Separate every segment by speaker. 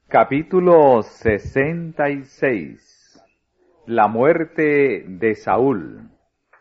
Speaker 1: Capítulo 66. La muerte de Saúl.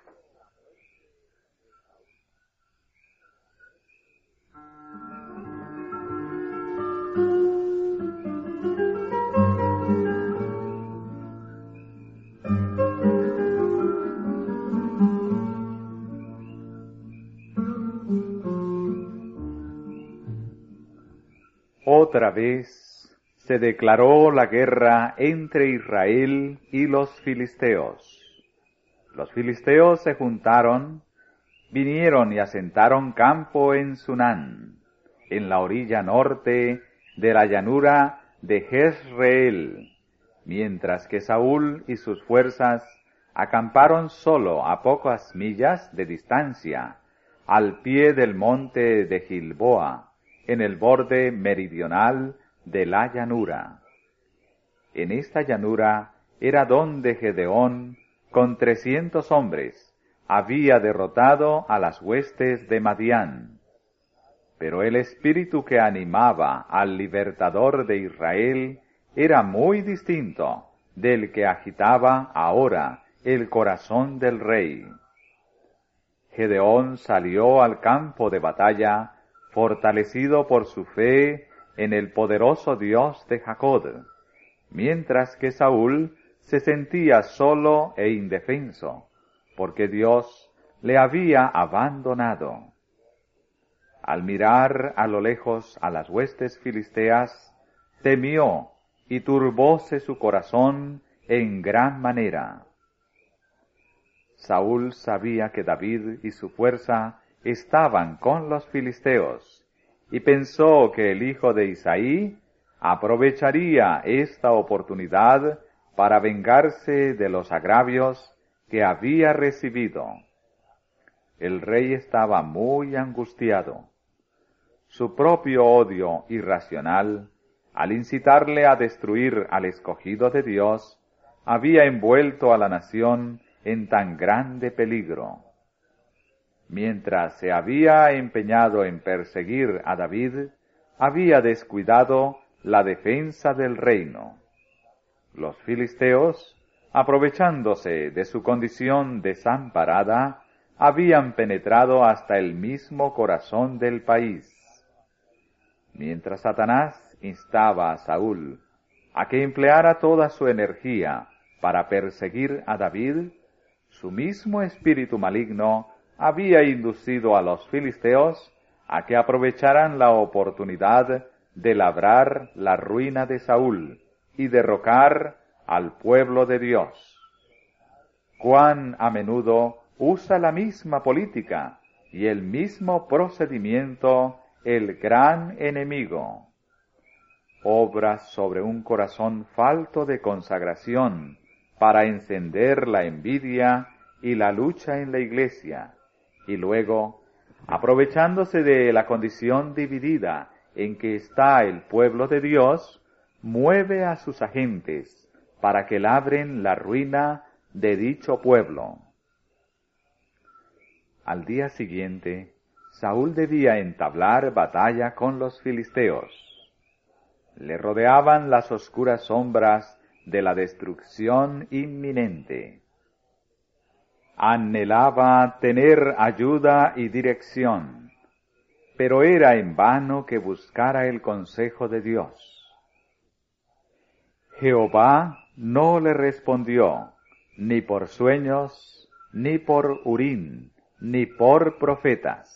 Speaker 1: Otra vez se declaró la guerra entre Israel y los filisteos. Los filisteos se juntaron, vinieron y asentaron campo en Sunán, en la orilla norte de la llanura de Jezreel, mientras que Saúl y sus fuerzas acamparon solo a pocas millas de distancia, al pie del monte de Gilboa, en el borde meridional de la llanura. En esta llanura era donde Gedeón, con 300 hombres, había derrotado a las huestes de Madián. Pero el espíritu que animaba al libertador de Israel era muy distinto del que agitaba ahora el corazón del rey. Gedeón salió al campo de batalla, fortalecido por su fe en el poderoso Dios de Jacob, mientras que Saúl se sentía solo e indefenso, porque Dios le había abandonado. Al mirar a lo lejos a las huestes filisteas, temió y turbóse su corazón en gran manera. Saúl sabía que David y su fuerza estaban con los filisteos, y pensó que el hijo de Isaí aprovecharía esta oportunidad para vengarse de los agravios que había recibido. El rey estaba muy angustiado. Su propio odio irracional, al incitarle a destruir al escogido de Dios, había envuelto a la nación en tan grande peligro. Mientras se había empeñado en perseguir a David, había descuidado la defensa del reino. Los filisteos, aprovechándose de su condición desamparada, habían penetrado hasta el mismo corazón del país. Mientras Satanás instaba a Saúl a que empleara toda su energía para perseguir a David, su mismo espíritu maligno había inducido a los filisteos a que aprovecharan la oportunidad de labrar la ruina de Saúl y derrocar al pueblo de Dios. Cuán a menudo usa la misma política y el mismo procedimiento el gran enemigo. Obra sobre un corazón falto de consagración para encender la envidia y la lucha en la iglesia, y luego, aprovechándose de la condición dividida en que está el pueblo de Dios, mueve a sus agentes para que labren la ruina de dicho pueblo. Al día siguiente, Saúl debía entablar batalla con los filisteos. Le rodeaban las oscuras sombras de la destrucción inminente. Anhelaba tener ayuda y dirección, pero era en vano que buscara el consejo de Dios. Jehová no le respondió, ni por sueños, ni por Urim, ni por profetas.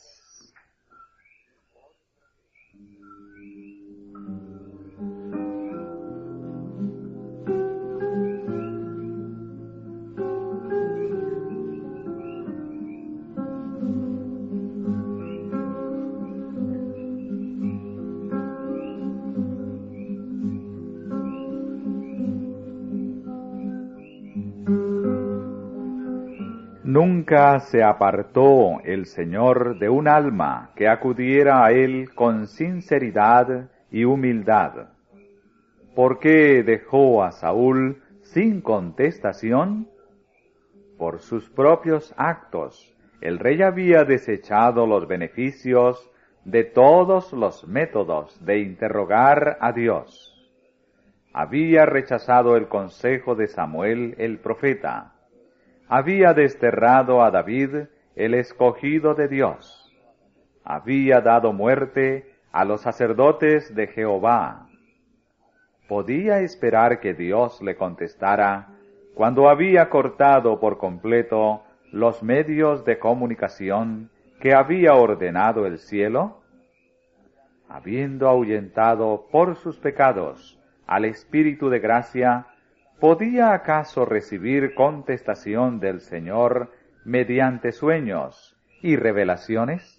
Speaker 1: Nunca se apartó el Señor de un alma que acudiera a Él con sinceridad y humildad. ¿Por qué dejó a Saúl sin contestación? Por sus propios actos, el rey había desechado los beneficios de todos los métodos de interrogar a Dios. había rechazado el consejo de Samuel el profeta, había desterrado a David, el escogido de Dios, había dado muerte a los sacerdotes de Jehová. ¿Podía esperar que Dios le contestara cuando había cortado por completo los medios de comunicación que había ordenado el cielo? Habiendo ahuyentado por sus pecados al Espíritu de gracia, ¿podía acaso recibir contestación del Señor mediante sueños y revelaciones?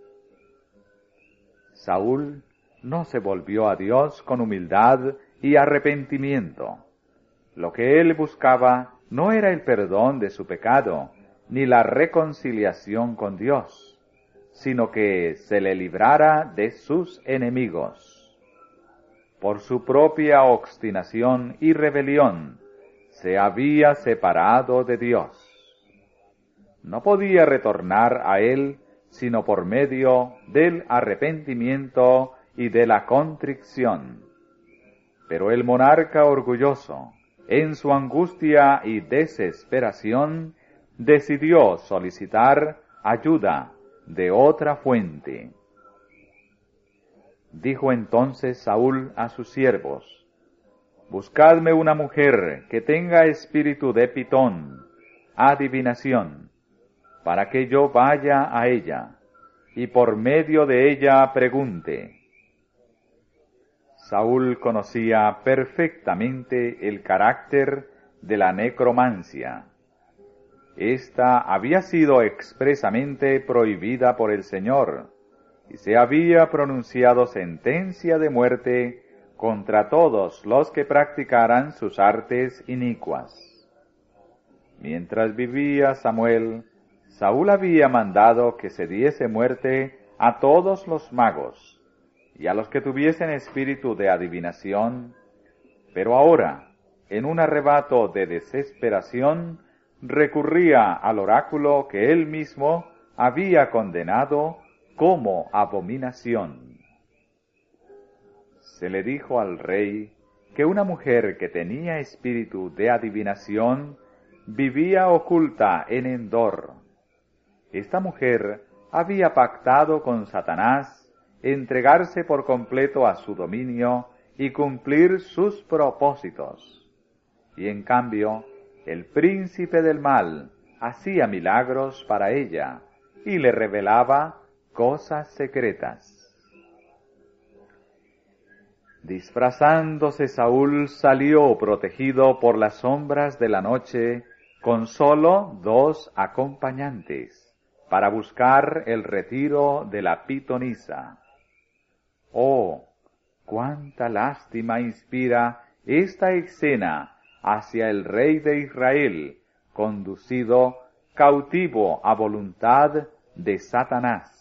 Speaker 1: Saúl no se volvió a Dios con humildad y arrepentimiento. Lo que él buscaba no era el perdón de su pecado, ni la reconciliación con Dios, sino que se le librara de sus enemigos. Por su propia obstinación y rebelión, se había separado de Dios. No podía retornar a él sino por medio del arrepentimiento y de la contrición. Pero el monarca orgulloso, en su angustia y desesperación, decidió solicitar ayuda de otra fuente. Dijo entonces Saúl a sus siervos: Buscadme una mujer que tenga espíritu de Pitón, adivinación, para que yo vaya a ella, y por medio de ella pregunte. Saúl conocía perfectamente el carácter de la necromancia. Esta había sido expresamente prohibida por el Señor, y se había pronunciado sentencia de muerte contra todos los que practicaran sus artes inicuas. Mientras vivía Samuel, Saúl había mandado que se diese muerte a todos los magos y a los que tuviesen espíritu de adivinación, pero ahora, en un arrebato de desesperación, recurría al oráculo que él mismo había condenado como abominación. Se le dijo al rey que una mujer que tenía espíritu de adivinación vivía oculta en Endor. Esta mujer había pactado con Satanás entregarse por completo a su dominio y cumplir sus propósitos. Y en cambio, el príncipe del mal hacía milagros para ella y le revelaba cosas secretas. Disfrazándose Saúl salió protegido por las sombras de la noche con sólo 2 acompañantes para buscar el retiro de la pitonisa. ¡Oh! ¡Cuánta lástima inspira esta escena hacia el rey de Israel, conducido cautivo a voluntad de Satanás!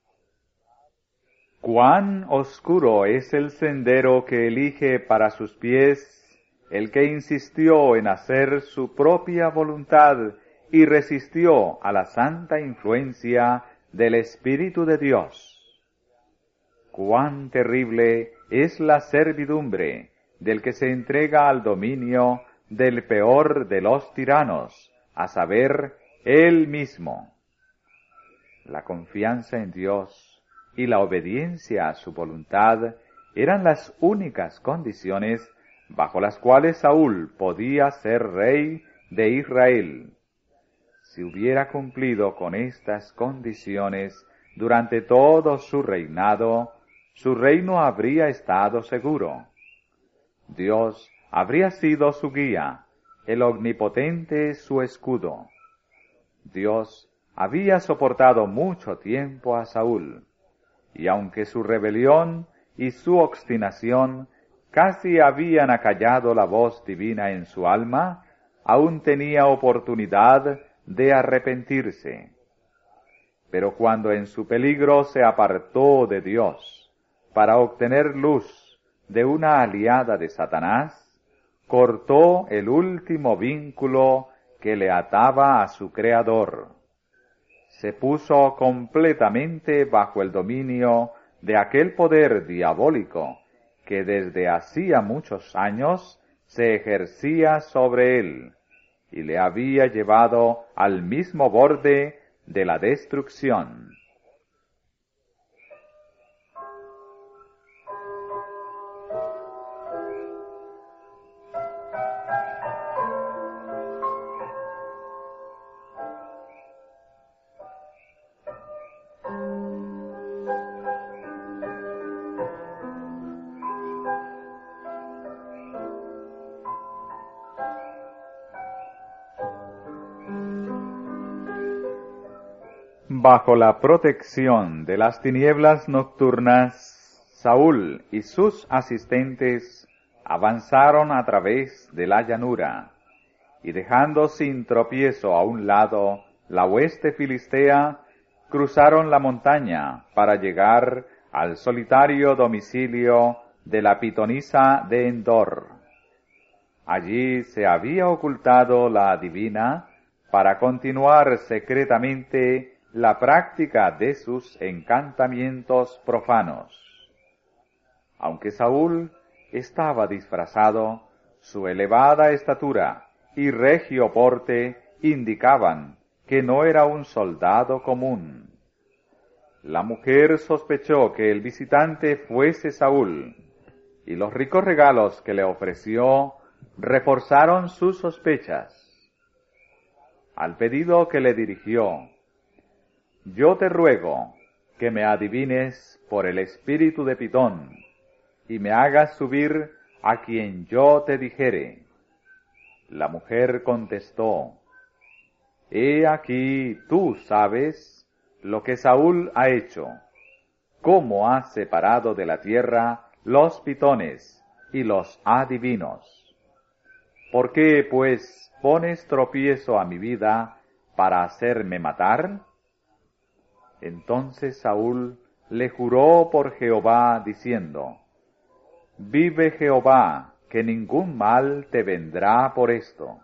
Speaker 1: ¡Cuán oscuro es el sendero que elige para sus pies el que insistió en hacer su propia voluntad y resistió a la santa influencia del Espíritu de Dios! ¡Cuán terrible es la servidumbre del que se entrega al dominio del peor de los tiranos, a saber, él mismo! La confianza en Dios y la obediencia a su voluntad eran las únicas condiciones bajo las cuales Saúl podía ser rey de Israel. Si hubiera cumplido con estas condiciones durante todo su reinado, su reino habría estado seguro. Dios habría sido su guía, el omnipotente su escudo. Dios había soportado mucho tiempo a Saúl, y aunque su rebelión y su obstinación casi habían acallado la voz divina en su alma, aún tenía oportunidad de arrepentirse. Pero cuando en su peligro se apartó de Dios para obtener luz de una aliada de Satanás, cortó el último vínculo que le ataba a su Creador. Se puso completamente bajo el dominio de aquel poder diabólico que desde hacía muchos años se ejercía sobre él, y le había llevado al mismo borde de la destrucción. Bajo la protección de las tinieblas nocturnas, Saúl y sus asistentes avanzaron a través de la llanura, y dejando sin tropiezo a un lado la hueste filistea, cruzaron la montaña para llegar al solitario domicilio de la pitonisa de Endor. Allí se había ocultado la adivina para continuar secretamente la práctica de sus encantamientos profanos. Aunque Saúl estaba disfrazado, su elevada estatura y regio porte indicaban que no era un soldado común. La mujer sospechó que el visitante fuese Saúl, y los ricos regalos que le ofreció reforzaron sus sospechas. Al pedido que le dirigió: «Yo te ruego que me adivines por el espíritu de Pitón, y me hagas subir a quien yo te dijere». La mujer contestó: «He aquí tú sabes lo que Saúl ha hecho, cómo ha separado de la tierra los pitones y los adivinos. ¿Por qué, pues, pones tropiezo a mi vida para hacerme matar?». Entonces Saúl le juró por Jehová, diciendo: «Vive Jehová, que ningún mal te vendrá por esto».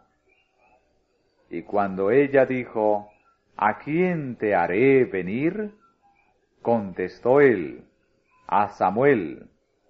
Speaker 1: Y cuando ella dijo: «¿A quién te haré venir?», contestó él: «A Samuel».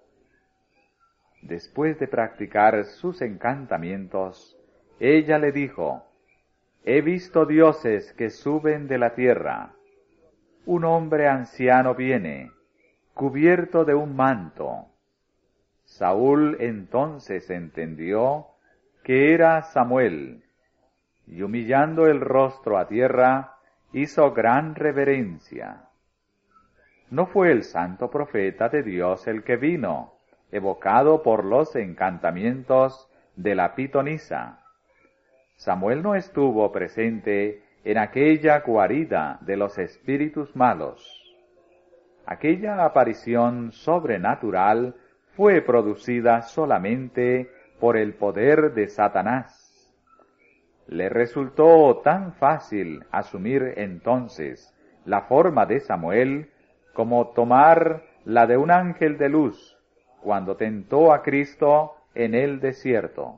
Speaker 1: Después de practicar sus encantamientos, ella le dijo: «He visto dioses que suben de la tierra. Un hombre anciano viene, cubierto de un manto». Saúl entonces entendió que era Samuel, y humillando el rostro a tierra, hizo gran reverencia. No fue el santo profeta de Dios el que vino, evocado por los encantamientos de la pitonisa. Samuel no estuvo presente en aquella guarida de los espíritus malos. Aquella aparición sobrenatural fue producida solamente por el poder de Satanás. Le resultó tan fácil asumir entonces la forma de Samuel como tomar la de un ángel de luz cuando tentó a Cristo en el desierto.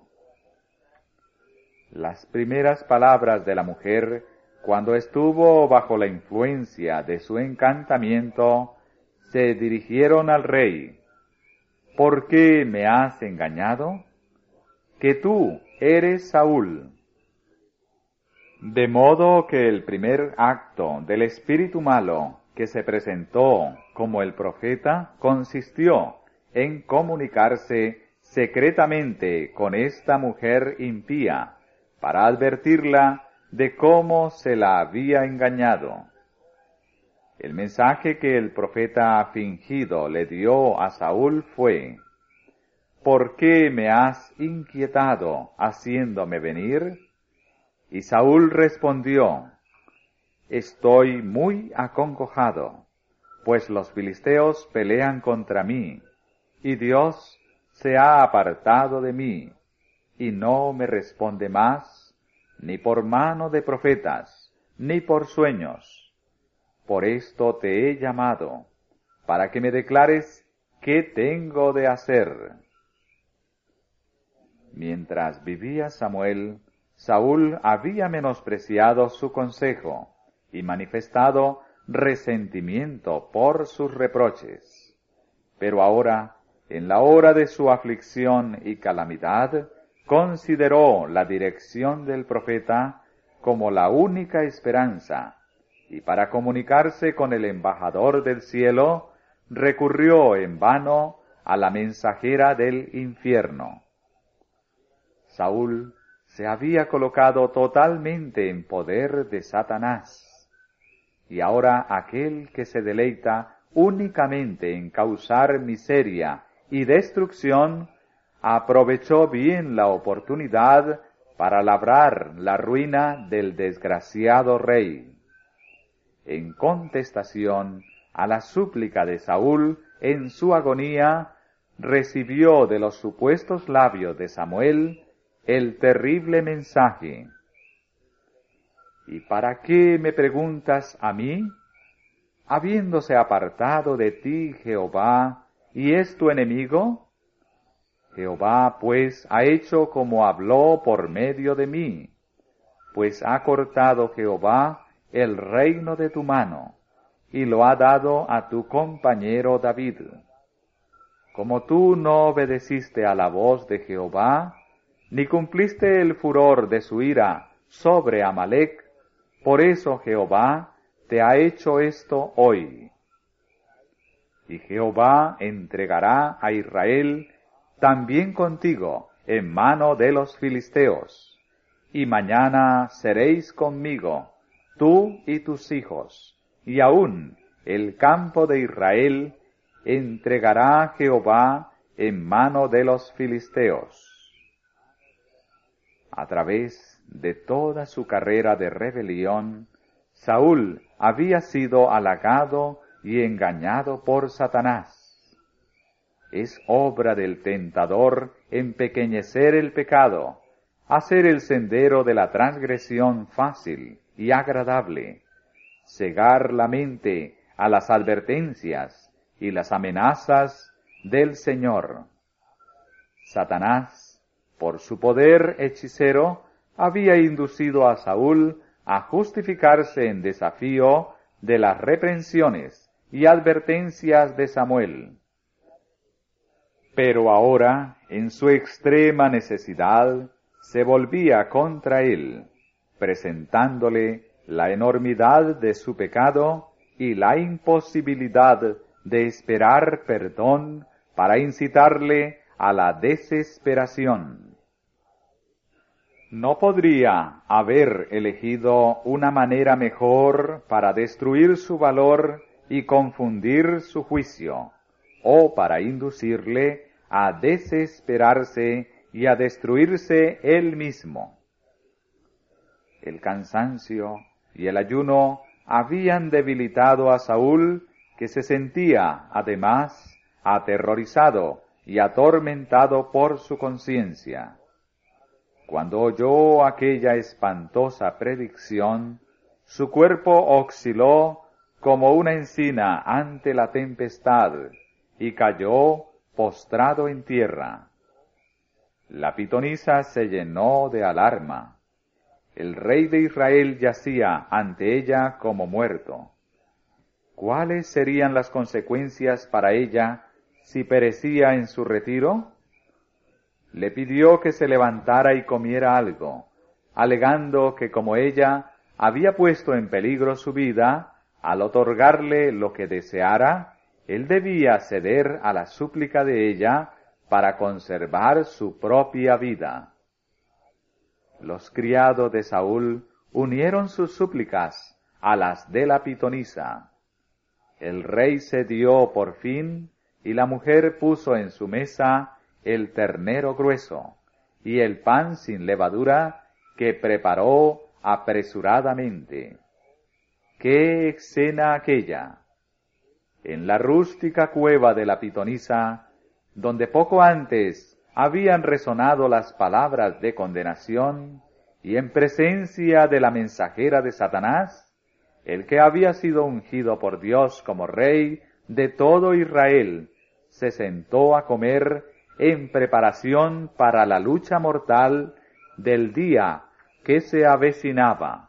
Speaker 1: Las primeras palabras de la mujer, cuando estuvo bajo la influencia de su encantamiento, se dirigieron al rey: «¿Por qué me has engañado? Que tú eres Saúl». De modo que el primer acto del espíritu malo que se presentó como el profeta consistió en comunicarse secretamente con esta mujer impía para advertirla de cómo se la había engañado. El mensaje que el profeta fingido le dio a Saúl fue: «¿Por qué me has inquietado haciéndome venir?». Y Saúl respondió: «Estoy muy acongojado, pues los filisteos pelean contra mí, y Dios se ha apartado de mí, y no me responde más, ni por mano de profetas, ni por sueños. Por esto te he llamado, para que me declares qué tengo de hacer». Mientras vivía Samuel, Saúl había menospreciado su consejo y manifestado resentimiento por sus reproches. Pero ahora, en la hora de su aflicción y calamidad, consideró la dirección del profeta como la única esperanza, y para comunicarse con el embajador del cielo, recurrió en vano a la mensajera del infierno. Saúl se había colocado totalmente en poder de Satanás, y ahora aquel que se deleita únicamente en causar miseria y destrucción, aprovechó bien la oportunidad para labrar la ruina del desgraciado rey. En contestación a la súplica de Saúl en su agonía, recibió de los supuestos labios de Samuel el terrible mensaje: ¿Y para qué me preguntas a mí? Habiéndose apartado de ti Jehová, ¿y es tu enemigo? Jehová pues ha hecho como habló por medio de mí, pues ha cortado Jehová el reino de tu mano, y lo ha dado a tu compañero David. Como tú no obedeciste a la voz de Jehová, ni cumpliste el furor de su ira sobre Amalec, por eso Jehová te ha hecho esto hoy. Y Jehová entregará a Israel también contigo en mano de los filisteos, y mañana seréis conmigo, tú y tus hijos, y aún el campo de Israel entregará Jehová en mano de los filisteos. A través de toda su carrera de rebelión, Saúl había sido halagado y engañado por Satanás. Es obra del tentador empequeñecer el pecado, hacer el sendero de la transgresión fácil y agradable, cegar la mente a las advertencias y las amenazas del Señor. Satanás, por su poder hechicero, había inducido a Saúl a justificarse en desafío de las reprensiones y advertencias de Samuel. Pero ahora, en su extrema necesidad, se volvía contra él, presentándole la enormidad de su pecado y la imposibilidad de esperar perdón para incitarle a la desesperación. ¿No podría haber elegido una manera mejor para destruir su valor y confundir su juicio, o para inducirle a desesperarse y a destruirse él mismo? El cansancio y el ayuno habían debilitado a Saúl, que se sentía, además, aterrorizado y atormentado por su conciencia. Cuando oyó aquella espantosa predicción, su cuerpo osciló como una encina ante la tempestad y cayó postrado en tierra. La pitonisa se llenó de alarma. El rey de Israel yacía ante ella como muerto. ¿Cuáles serían las consecuencias para ella si perecía en su retiro? Le pidió que se levantara y comiera algo, alegando que como ella había puesto en peligro su vida, al otorgarle lo que deseara, él debía ceder a la súplica de ella para conservar su propia vida. Los criados de Saúl unieron sus súplicas a las de la pitonisa. El rey cedió por fin, y la mujer puso en su mesa el ternero grueso y el pan sin levadura que preparó apresuradamente. ¡Qué escena aquella! En la rústica cueva de la pitonisa, donde poco antes habían resonado las palabras de condenación, y en presencia de la mensajera de Satanás, el que había sido ungido por Dios como rey de todo Israel, se sentó a comer en preparación para la lucha mortal del día que se avecinaba.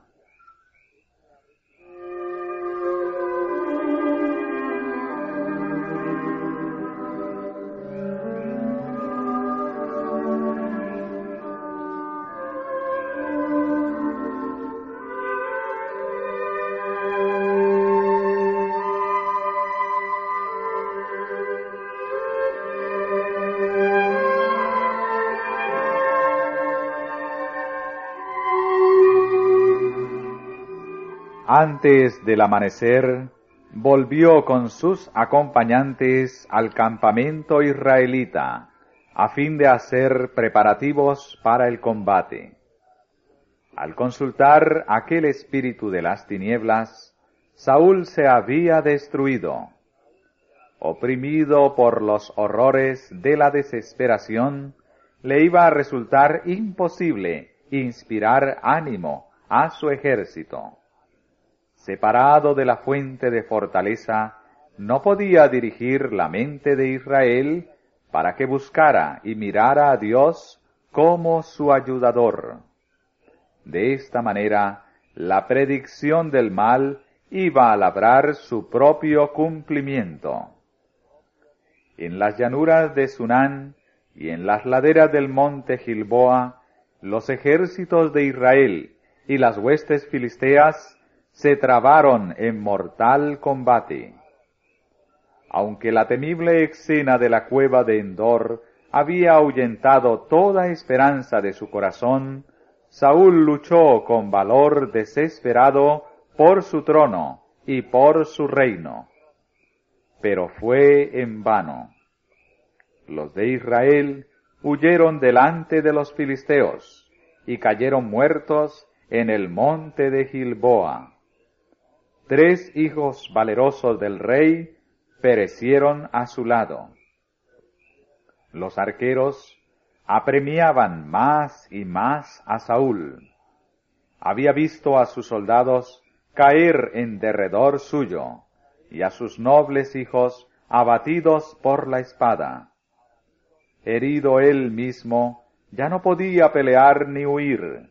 Speaker 1: Antes del amanecer, volvió con sus acompañantes al campamento israelita, a fin de hacer preparativos para el combate. Al consultar aquel espíritu de las tinieblas, Saúl se había destruido. Oprimido por los horrores de la desesperación, le iba a resultar imposible inspirar ánimo a su ejército. Separado de la fuente de fortaleza, no podía dirigir la mente de Israel para que buscara y mirara a Dios como su ayudador. De esta manera, la predicción del mal iba a labrar su propio cumplimiento. En las llanuras de Sunán y en las laderas del monte Gilboa, los ejércitos de Israel y las huestes filisteas se trabaron en mortal combate. Aunque la temible escena de la cueva de Endor había ahuyentado toda esperanza de su corazón, Saúl luchó con valor desesperado por su trono y por su reino. Pero fue en vano. Los de Israel huyeron delante de los filisteos y cayeron muertos en el monte de Gilboa. 3 hijos valerosos del rey perecieron a su lado. Los arqueros apremiaban más y más a Saúl. Había visto a sus soldados caer en derredor suyo, y a sus nobles hijos abatidos por la espada. Herido él mismo, ya no podía pelear ni huir.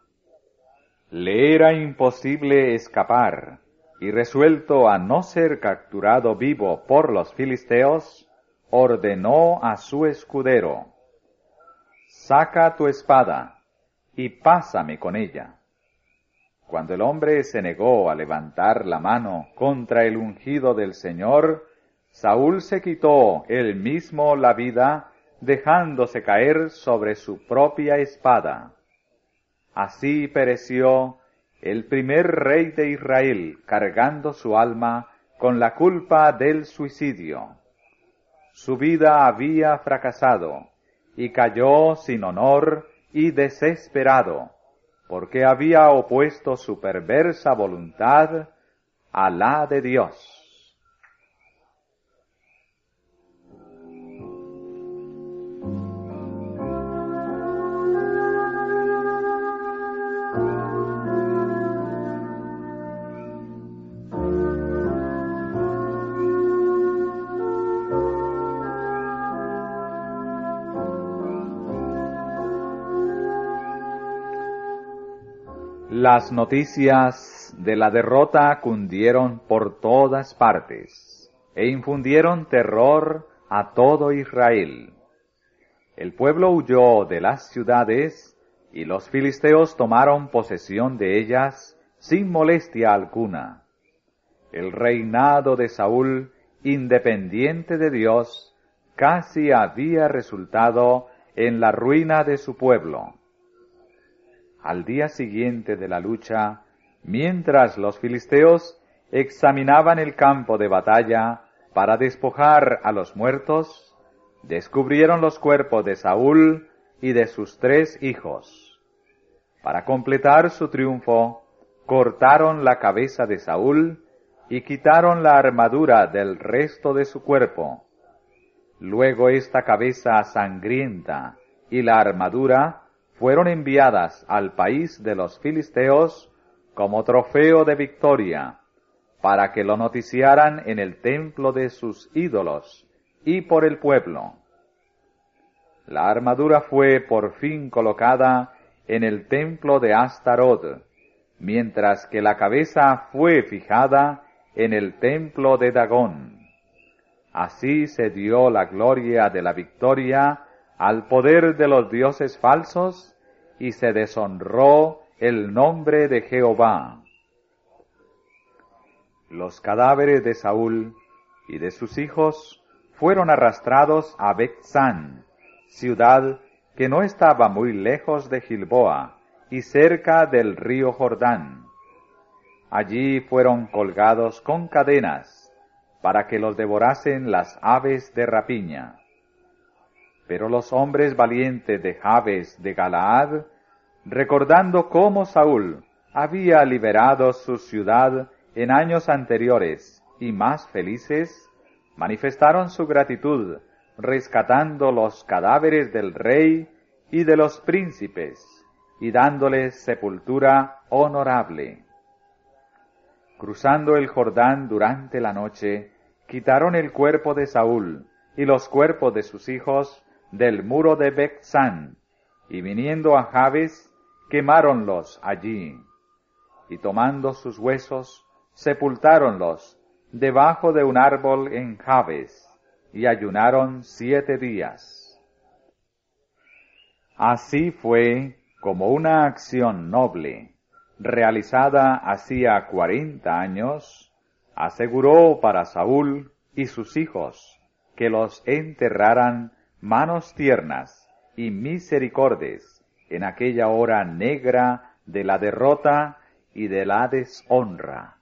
Speaker 1: Le era imposible escapar, y resuelto a no ser capturado vivo por los filisteos, ordenó a su escudero: «Saca tu espada, y pásame con ella». Cuando el hombre se negó a levantar la mano contra el ungido del Señor, Saúl se quitó él mismo la vida, dejándose caer sobre su propia espada. Así pereció el primer rey de Israel, cargando su alma con la culpa del suicidio. Su vida había fracasado, y cayó sin honor y desesperado, porque había opuesto su perversa voluntad a la de Dios. Las noticias de la derrota cundieron por todas partes e infundieron terror a todo Israel. El pueblo huyó de las ciudades y los filisteos tomaron posesión de ellas sin molestia alguna. El reinado de Saúl, independiente de Dios, casi había resultado en la ruina de su pueblo. Al día siguiente de la lucha, mientras los filisteos examinaban el campo de batalla para despojar a los muertos, descubrieron los cuerpos de Saúl y de sus 3 hijos. Para completar su triunfo, cortaron la cabeza de Saúl y quitaron la armadura del resto de su cuerpo. Luego esta cabeza sangrienta y la armadura fueron enviadas al país de los filisteos como trofeo de victoria, para que lo noticiaran en el templo de sus ídolos y por el pueblo. La armadura fue por fin colocada en el templo de Astarot, mientras que la cabeza fue fijada en el templo de Dagón. Así se dio la gloria de la victoria al poder de los dioses falsos, y se deshonró el nombre de Jehová. Los cadáveres de Saúl y de sus hijos fueron arrastrados a Bet-San, ciudad que no estaba muy lejos de Gilboa y cerca del río Jordán. allí fueron colgados con cadenas, para que los devorasen las aves de rapiña. Pero los hombres valientes de Jabes de Galaad, recordando cómo Saúl había liberado su ciudad en años anteriores y más felices, manifestaron su gratitud, rescatando los cadáveres del rey y de los príncipes, y dándoles sepultura honorable. Cruzando el Jordán durante la noche, quitaron el cuerpo de Saúl y los cuerpos de sus hijos del muro de Beth-san, y viniendo a Jabes, quemáronlos allí, y tomando sus huesos, sepultáronlos debajo de un árbol en Jabes, y ayunaron 7 días. Así fue como una acción noble, realizada hacía 40 años, aseguró para Saúl y sus hijos que los enterraran manos tiernas y misericordes en aquella hora negra de la derrota y de la deshonra.